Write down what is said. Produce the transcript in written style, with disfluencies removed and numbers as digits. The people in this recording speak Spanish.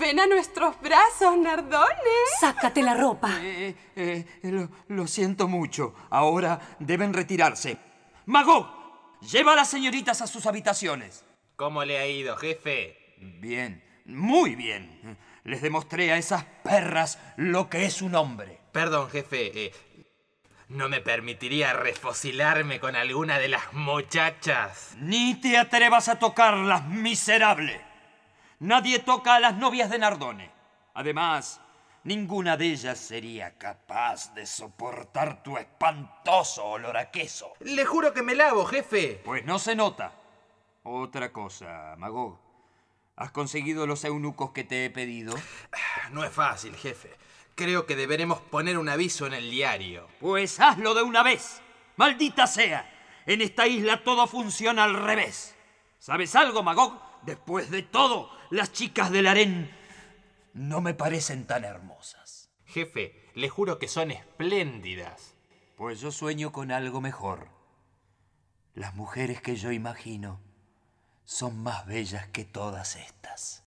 Ven a nuestros brazos, Nardone. Sácate la ropa. Lo siento mucho. Ahora deben retirarse. Magog, lleva a las señoritas a sus habitaciones. ¿Cómo le ha ido, jefe? Bien, muy bien. Les demostré a esas perras lo que es un hombre. Perdón, jefe. ¿No me permitiría refocilarme con alguna de las muchachas? Ni te atrevas a tocarlas, miserable. Nadie toca a las novias de Nardone. Además, ninguna de ellas sería capaz de soportar tu espantoso olor a queso. Le juro que me lavo, jefe. Pues no se nota. Otra cosa, Magog. ¿Has conseguido los eunucos que te he pedido? No es fácil, jefe. Creo que deberemos poner un aviso en el diario. Pues hazlo de una vez. ¡Maldita sea! En esta isla todo funciona al revés. ¿Sabes algo, Magog? Después de todo, las chicas del harén no me parecen tan hermosas. Jefe, le juro que son espléndidas. Pues yo sueño con algo mejor. Las mujeres que yo imagino son más bellas que todas estas.